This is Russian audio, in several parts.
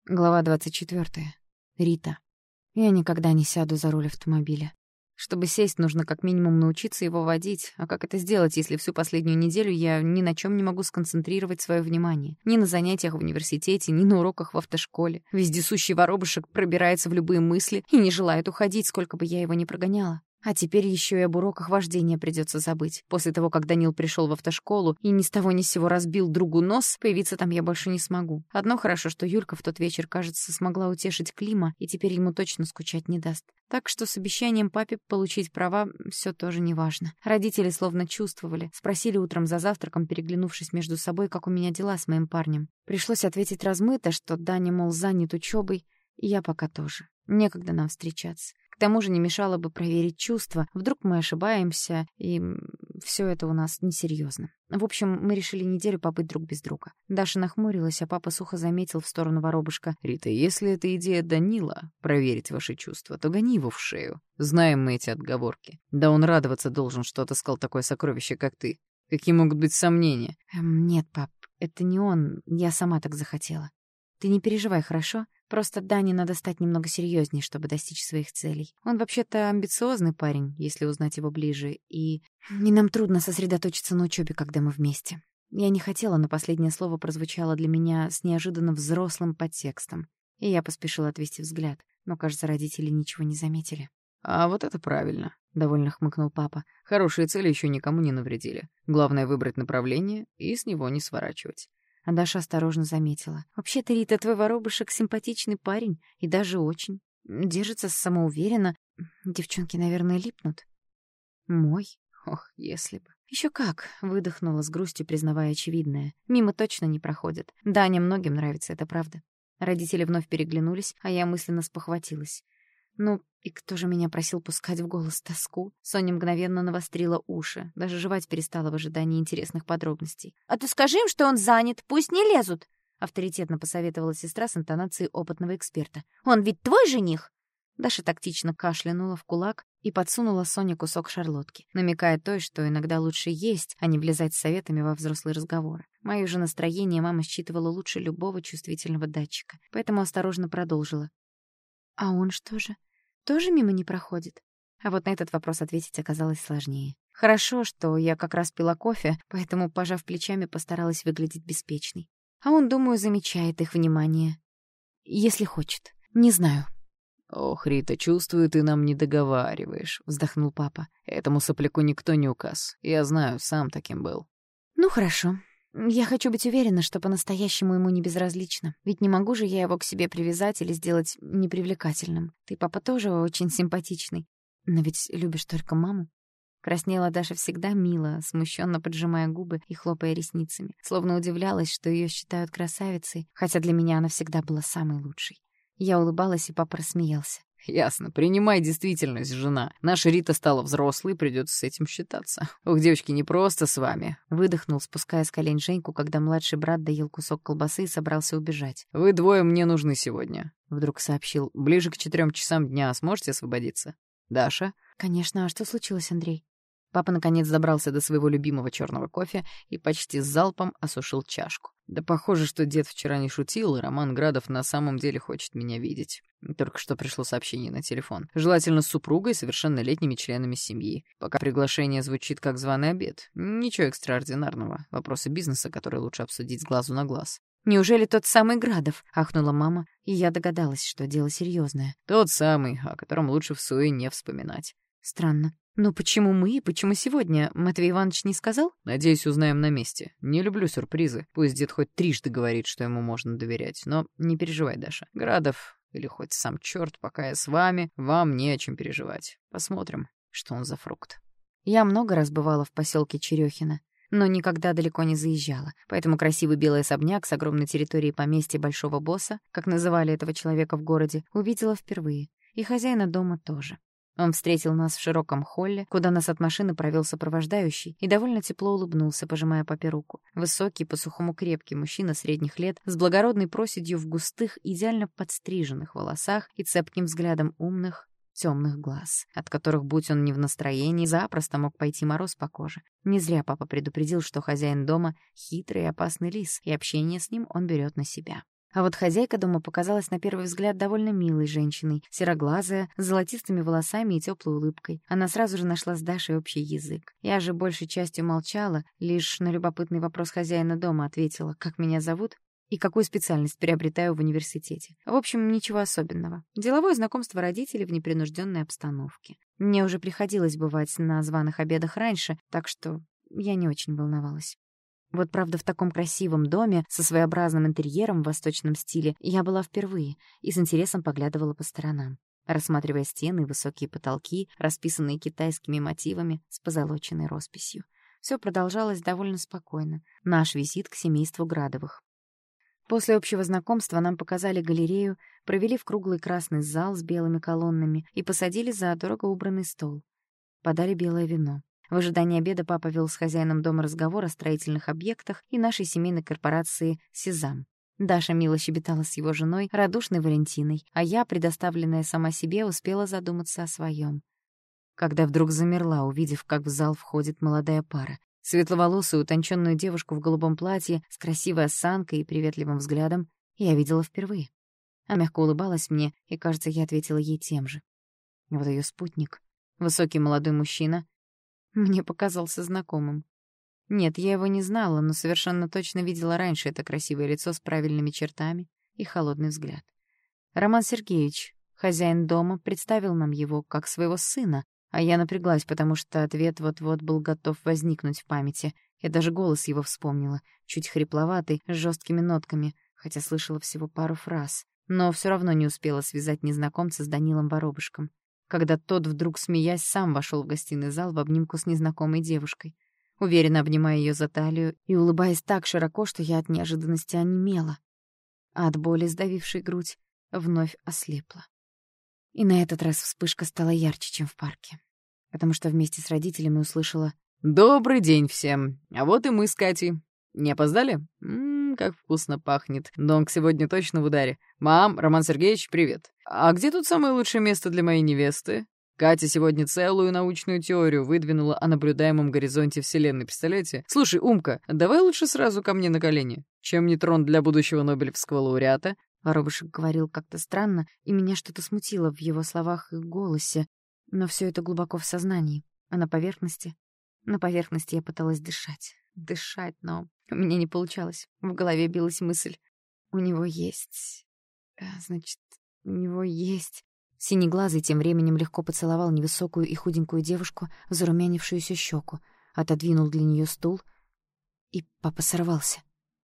Глава 24. Рита. Я никогда не сяду за руль автомобиля. Чтобы сесть, нужно как минимум научиться его водить. А как это сделать, если всю последнюю неделю я ни на чем не могу сконцентрировать свое внимание? Ни на занятиях в университете, ни на уроках в автошколе. Вездесущий воробушек пробирается в любые мысли и не желает уходить, сколько бы я его ни прогоняла. А теперь еще и об уроках вождения придется забыть. После того, как Данил пришел в автошколу и ни с того ни с сего разбил другу нос, появиться там я больше не смогу. Одно хорошо, что Юлька в тот вечер, кажется, смогла утешить Клима, и теперь ему точно скучать не даст. Так что с обещанием папе получить права все тоже неважно. Родители словно чувствовали. Спросили утром за завтраком, переглянувшись между собой, как у меня дела с моим парнем. Пришлось ответить размыто, что Даня, мол, занят учебой, и я пока тоже. Некогда нам встречаться. К тому же не мешало бы проверить чувства. Вдруг мы ошибаемся, и все это у нас несерьезно. В общем, мы решили неделю побыть друг без друга. Даша нахмурилась, а папа сухо заметил в сторону воробушка: «Рита, если это идея Данила — проверить ваши чувства, то гони его в шею. Знаем мы эти отговорки. Да он радоваться должен, что отыскал такое сокровище, как ты. Какие могут быть сомнения?» Нет, пап, это не он. Я сама так захотела. Ты не переживай, хорошо? Просто Дане надо стать немного серьезнее, чтобы достичь своих целей. Он вообще-то амбициозный парень, если узнать его ближе, и нам трудно сосредоточиться на учебе, когда мы вместе. Я не хотела, но последнее слово прозвучало для меня с неожиданно взрослым подтекстом, и я поспешила отвести взгляд, но, кажется, родители ничего не заметили. «А вот это правильно», — довольно хмыкнул папа. «Хорошие цели еще никому не навредили. Главное — выбрать направление и с него не сворачивать». А Даша осторожно заметила: «Вообще-то, Рита, твой воробушек симпатичный парень, и даже очень. Держится самоуверенно. Девчонки, наверное, липнут». «Мой? Ох, если бы». «Еще как», — выдохнула с грустью, признавая очевидное. «Мимо точно не проходит. Даня многим нравится, это правда». Родители вновь переглянулись, а я мысленно спохватилась. Ну, и кто же меня просил пускать в голос тоску? Соня мгновенно навострила уши, даже жевать перестала в ожидании интересных подробностей. «А ты скажи им, что он занят, пусть не лезут!» Авторитетно посоветовала сестра с интонацией опытного эксперта. «Он ведь твой жених!» Даша тактично кашлянула в кулак и подсунула Соне кусок шарлотки, намекая той, что иногда лучше есть, а не влезать с советами во взрослые разговоры. Моё же настроение мама считывала лучше любого чувствительного датчика, поэтому осторожно продолжила. «А он что же? Тоже мимо не проходит?» А вот на этот вопрос ответить оказалось сложнее. Хорошо, что я как раз пила кофе, поэтому, пожав плечами, постаралась выглядеть беспечной. А он, думаю, замечает их внимание. Если хочет. Не знаю. «Ох, Рита, чувствую, ты нам не договариваешь», — вздохнул папа. «Этому сопляку никто не указ. Я знаю, сам таким был». «Ну, хорошо. Я хочу быть уверена, что по-настоящему ему не безразлично. Ведь не могу же я его к себе привязать или сделать непривлекательным. Ты, папа, тоже очень симпатичный. Но ведь любишь только маму». Краснела Даша всегда мило, смущенно поджимая губы и хлопая ресницами, словно удивлялась, что ее считают красавицей, хотя для меня она всегда была самой лучшей. Я улыбалась, и папа рассмеялся. «Ясно. Принимай действительность, жена. Наша Рита стала взрослой, придется с этим считаться. Ох, девочки, не просто с вами». Выдохнул, спуская с колен Женьку, когда младший брат доел кусок колбасы и собрался убежать. «Вы двое мне нужны сегодня», — вдруг сообщил. «Ближе к 4 часам дня сможете освободиться? Даша?» «Конечно. А что случилось, Андрей?» Папа наконец добрался до своего любимого черного кофе и почти с залпом осушил чашку. «Да похоже, что дед вчера не шутил, и Роман Градов на самом деле хочет меня видеть. Только что пришло сообщение на телефон. Желательно с супругой и совершеннолетними членами семьи. Пока приглашение звучит как званый обед. Ничего экстраординарного. Вопросы бизнеса, которые лучше обсудить с глазу на глаз». «Неужели тот самый Градов?» — ахнула мама, и я догадалась, что дело серьезное. «Тот самый, о котором лучше в суе не вспоминать». «Странно. Но почему мы и почему сегодня? Матвей Иванович не сказал?» «Надеюсь, узнаем на месте. Не люблю сюрпризы. Пусть дед хоть трижды говорит, что ему можно доверять. Но не переживай, Даша. Градов или хоть сам черт, пока я с вами, вам не о чем переживать. Посмотрим, что он за фрукт». Я много раз бывала в поселке Черёхино, но никогда далеко не заезжала. Поэтому красивый белый особняк с огромной территорией поместья большого босса, как называли этого человека в городе, увидела впервые. И хозяина дома тоже. Он встретил нас в широком холле, куда нас от машины провел сопровождающий, и довольно тепло улыбнулся, пожимая папе руку. Высокий, по-сухому крепкий мужчина средних лет, с благородной проседью в густых, идеально подстриженных волосах и цепким взглядом умных, темных глаз, от которых, будь он не в настроении, запросто мог пойти мороз по коже. Не зря папа предупредил, что хозяин дома — хитрый и опасный лис, и общение с ним он берет на себя. А вот хозяйка дома показалась на первый взгляд довольно милой женщиной, сероглазая, с золотистыми волосами и теплой улыбкой. Она сразу же нашла с Дашей общий язык. Я же большей частью молчала, лишь на любопытный вопрос хозяина дома ответила, как меня зовут и какую специальность приобретаю в университете. В общем, ничего особенного. Деловое знакомство родителей в непринужденной обстановке. Мне уже приходилось бывать на званых обедах раньше, так что я не очень волновалась. Вот, правда, в таком красивом доме со своеобразным интерьером в восточном стиле я была впервые и с интересом поглядывала по сторонам, рассматривая стены и высокие потолки, расписанные китайскими мотивами с позолоченной росписью. Все продолжалось довольно спокойно. Наш визит к семейству Градовых. После общего знакомства нам показали галерею, провели в круглый красный зал с белыми колоннами и посадили за дорого убранный стол. Подали белое вино. В ожидании обеда папа вел с хозяином дома разговор о строительных объектах и нашей семейной корпорации «Сезам». Даша мило щебетала с его женой, радушной Валентиной, а я, предоставленная сама себе, успела задуматься о своем. Когда вдруг замерла, увидев, как в зал входит молодая пара. Светловолосую, утонченную девушку в голубом платье с красивой осанкой и приветливым взглядом я видела впервые. Она мягко улыбалась мне, и, кажется, я ответила ей тем же. Вот ее спутник, высокий молодой мужчина, мне показался знакомым. Нет, я его не знала, но совершенно точно видела раньше это красивое лицо с правильными чертами и холодный взгляд. Роман Сергеевич, хозяин дома, представил нам его как своего сына, а я напряглась, потому что ответ вот-вот был готов возникнуть в памяти. Я даже голос его вспомнила, чуть хрипловатый, с жесткими нотками, хотя слышала всего пару фраз, но все равно не успела связать незнакомца с Данилом Воробышком, когда тот, вдруг смеясь, сам вошел в гостиный зал в обнимку с незнакомой девушкой, уверенно обнимая ее за талию и улыбаясь так широко, что я от неожиданности онемела, а от боли, сдавившей грудь, вновь ослепла. И на этот раз вспышка стала ярче, чем в парке, потому что вместе с родителями услышала: «Добрый день всем! А вот и мы с Катей. Не опоздали? Как вкусно пахнет. Донг сегодня точно в ударе. Мам, Роман Сергеевич, привет. А где тут самое лучшее место для моей невесты? Катя сегодня целую научную теорию выдвинула о наблюдаемом горизонте Вселенной, представляете? Слушай, Умка, давай лучше сразу ко мне на колени. Чем не трон для будущего нобелевского лауреата?» Воробышек говорил как-то странно, и меня что-то смутило в его словах и голосе, но все это глубоко в сознании, а на поверхности я пыталась дышать, но у меня не получалось. В голове билась мысль: у него есть... у него есть... Синеглазый тем временем легко поцеловал невысокую и худенькую девушку в зарумянившуюся щеку, отодвинул для нее стул, и папа сорвался.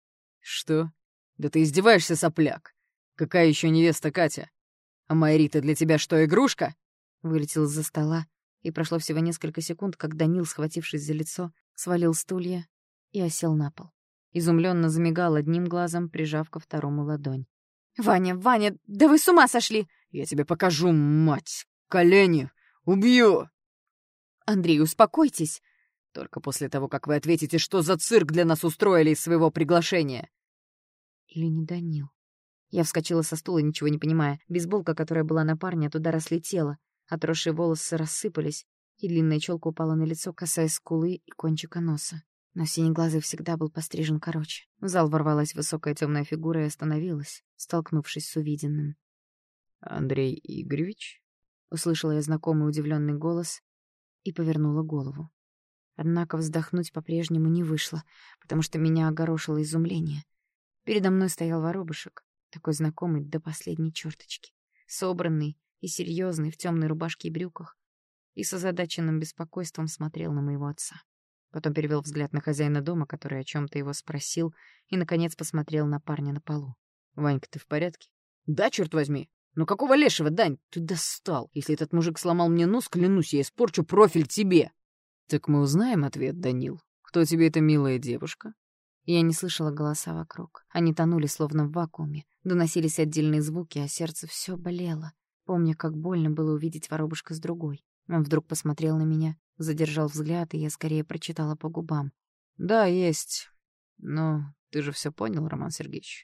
«Что? Да ты издеваешься, сопляк! Какая еще невеста Катя? А моя Рита для тебя что, игрушка?» Вылетел из-за стола, и прошло всего несколько секунд, как Данил, схватившись за лицо, свалил стулья и осел на пол. Изумленно замигал одним глазом, прижав ко второму ладонь. «Ваня, да вы с ума сошли!» «Я тебе покажу, мать! Колени! Убью!» «Андрей, успокойтесь!» «Только после того, как вы ответите, что за цирк для нас устроили из своего приглашения!» Или не Данил? Я вскочила со стула, ничего не понимая. Бейсболка, которая была на парне, от удара слетела. Отросшие волосы рассыпались, и длинная челка упала на лицо, касаясь скулы и кончика носа. Но синеглазый всегда был пострижен короче. В зал ворвалась высокая темная фигура и остановилась, столкнувшись с увиденным. «Андрей Игоревич?» — услышала я знакомый удивленный голос и повернула голову. Однако вздохнуть по-прежнему не вышло, потому что меня огорошило изумление. Передо мной стоял Воробышек, такой знакомый до последней черточки, собранный и серьезный в темной рубашке и брюках, и с озадаченным беспокойством смотрел на моего отца. Потом перевел взгляд на хозяина дома, который о чем-то его спросил, и, наконец, посмотрел на парня на полу. «Ванька, ты в порядке?» «Да, черт возьми! Ну какого лешего, Дань? Ты достал! Если этот мужик сломал мне нос, клянусь, я испорчу профиль тебе!» «Так мы узнаем ответ, Данил. Кто тебе эта милая девушка?» Я не слышала голоса вокруг. Они тонули словно в вакууме. Доносились отдельные звуки, а сердце все болело, помня, как больно было увидеть Воробушка с другой. Он вдруг посмотрел на меня, задержал взгляд, и я скорее прочитала по губам. «Да, есть. Но ты же все понял, Роман Сергеевич?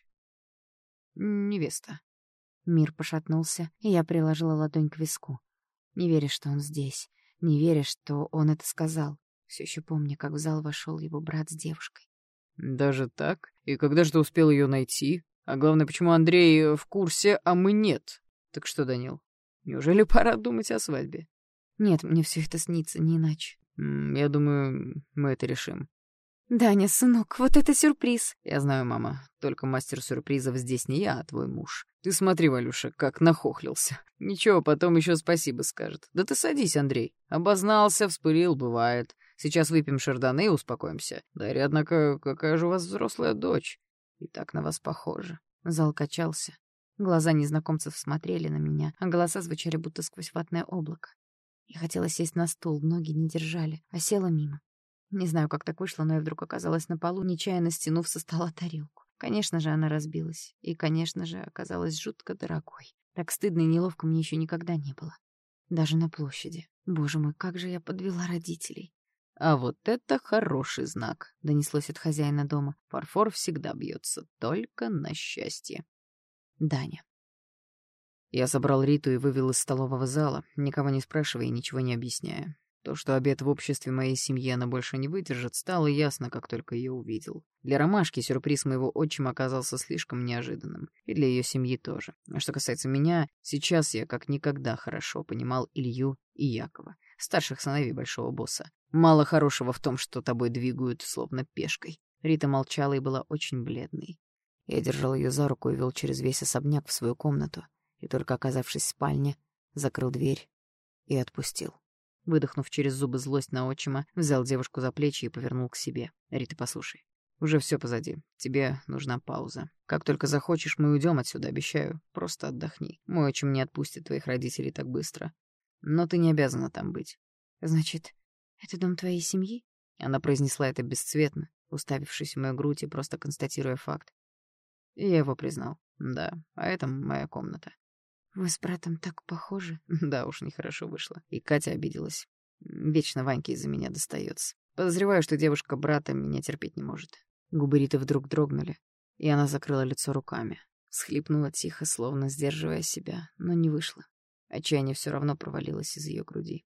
Невеста». Мир пошатнулся, и я приложила ладонь к виску. Не веря, что он здесь, не веря, что он это сказал, все еще помня, как в зал вошел его брат с девушкой. «Даже так? И когда же ты успел ее найти? А главное, почему Андрей в курсе, а мы нет? Так что, Данил, неужели пора думать о свадьбе? Нет, мне все это снится, не иначе. Я думаю, мы это решим. Даня, сынок, вот это сюрприз. Я знаю, мама, только мастер сюрпризов здесь не я, а твой муж. Ты смотри, Валюша, как нахохлился. Ничего, потом еще спасибо скажет. Да ты садись, Андрей. Обознался, вспылил, бывает. Сейчас выпьем шардоне и успокоимся. Дарья, однако, какая же у вас взрослая дочь. И так на вас похожа. Зал качался. Глаза незнакомцев смотрели на меня, а голоса звучали будто сквозь ватное облако. Я хотела сесть на стул, ноги не держали, а села мимо. Не знаю, как так вышло, но я вдруг оказалась на полу, нечаянно стянув со стола тарелку. Конечно же, она разбилась. И, конечно же, оказалась жутко дорогой. Так стыдно и неловко мне еще никогда не было. Даже на площади. Боже мой, как же я подвела родителей. «А вот это хороший знак», — донеслось от хозяина дома. «Фарфор всегда бьется, только на счастье». Даня. Я собрал Риту и вывел из столового зала, никого не спрашивая и ничего не объясняя. То, что обед в обществе моей семьи она больше не выдержит, стало ясно, как только ее увидел. Для Ромашки сюрприз моего отчима оказался слишком неожиданным, и для ее семьи тоже. А что касается меня, сейчас я как никогда хорошо понимал Илью и Якова, старших сыновей большого босса. Мало хорошего в том, что тобой двигают словно пешкой. Рита молчала и была очень бледной. Я держал ее за руку и вел через весь особняк в свою комнату, и только оказавшись в спальне, закрыл дверь и отпустил. Выдохнув через зубы злость на отчима, взял девушку за плечи и повернул к себе. «Рита, послушай, уже все позади. Тебе нужна пауза. Как только захочешь, мы уйдем отсюда, обещаю. Просто отдохни. Мой отчим не отпустит твоих родителей так быстро. Но ты не обязана там быть». «Значит, это дом твоей семьи?» Она произнесла это бесцветно, уставившись в мою грудь и просто констатируя факт. И я его признал. Да, а это моя комната. «Вы с братом так похожи». Да уж, нехорошо вышло. И Катя обиделась. Вечно Ваньке из-за меня достается. Подозреваю, что девушка брата меня терпеть не может. Губы Риты вдруг дрогнули, и она закрыла лицо руками. Схлипнула тихо, словно сдерживая себя, но не вышло. Отчаяние все равно провалилось из ее груди.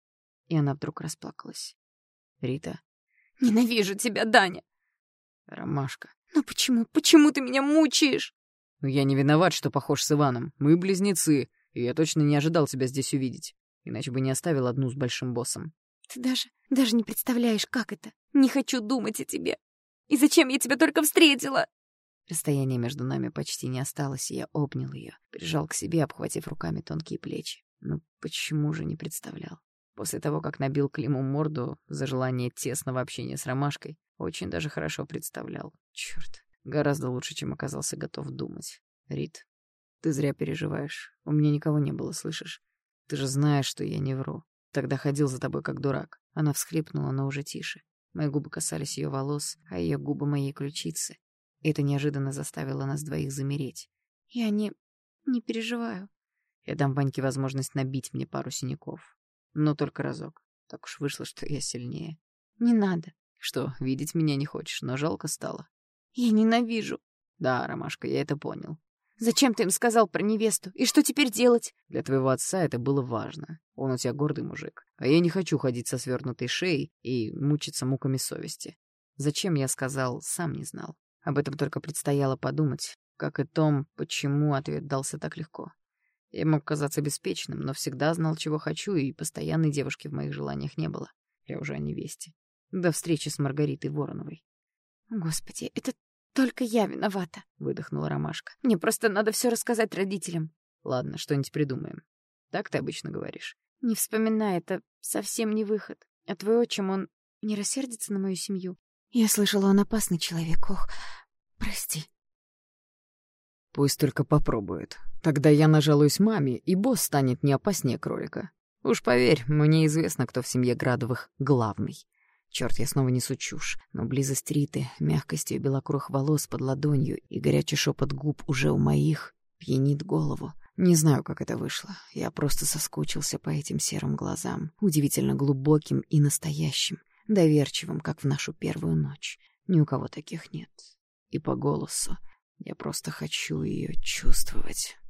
И она вдруг расплакалась. «Рита». «Ненавижу тебя, Даня!» «Ромашка». «Ну почему? Почему ты меня мучаешь?» «Ну я не виноват, что похож с Иваном. Мы близнецы, и я точно не ожидал тебя здесь увидеть. Иначе бы не оставил одну с большим боссом». «Ты даже не представляешь, как это. Не хочу думать о тебе. И зачем я тебя только встретила?» Расстояние между нами почти не осталось, и я обнял ее, прижал к себе, обхватив руками тонкие плечи. Ну почему же не представлял? После того, как набил Климу морду за желание тесного общения с Ромашкой, очень даже хорошо представлял. Чёрт, гораздо лучше, чем оказался готов думать. Рит, ты зря переживаешь. У меня никого не было, слышишь? Ты же знаешь, что я не вру. Тогда ходил за тобой как дурак. Она всхлипнула, но уже тише. Мои губы касались ее волос, а ее губы моей ключицы. И это неожиданно заставило нас двоих замереть. «Я не переживаю». Я дам Ваньке возможность набить мне пару синяков. Но только разок. Так уж вышло, что я сильнее. «Не надо». Что, видеть меня не хочешь, но жалко стало? «Я ненавижу». Да, Ромашка, я это понял. «Зачем ты им сказал про невесту? И что теперь делать?» Для твоего отца это было важно. Он у тебя гордый мужик. А я не хочу ходить со свернутой шеей и мучиться муками совести. Зачем я сказал, сам не знал. Об этом только предстояло подумать, как и том, почему ответ дался так легко. Я мог казаться беспечным, но всегда знал, чего хочу, и постоянной девушки в моих желаниях не было. Я уже о невесте. До встречи с Маргаритой Вороновой. «Господи, это только я виновата», — выдохнула Ромашка. «Мне просто надо все рассказать родителям». Ладно, что-нибудь придумаем. Так ты обычно говоришь. «Не вспоминай, это совсем не выход. А твой отчим, он не рассердится на мою семью?» «Я слышала, он опасный человек. Ох, прости». «Пусть только попробует. Тогда я нажалуюсь маме, и босс станет не опаснее кролика. Уж поверь, мне известно, кто в семье Градовых главный. Черт, я снова несу чушь, но близость Риты, мягкость ее белокурых волос под ладонью и горячий шепот губ уже у моих пьянит голову. Не знаю, как это вышло. Я просто соскучился по этим серым глазам, удивительно глубоким и настоящим, доверчивым, как в нашу первую ночь. Ни у кого таких нет. И по голосу я просто хочу ее чувствовать».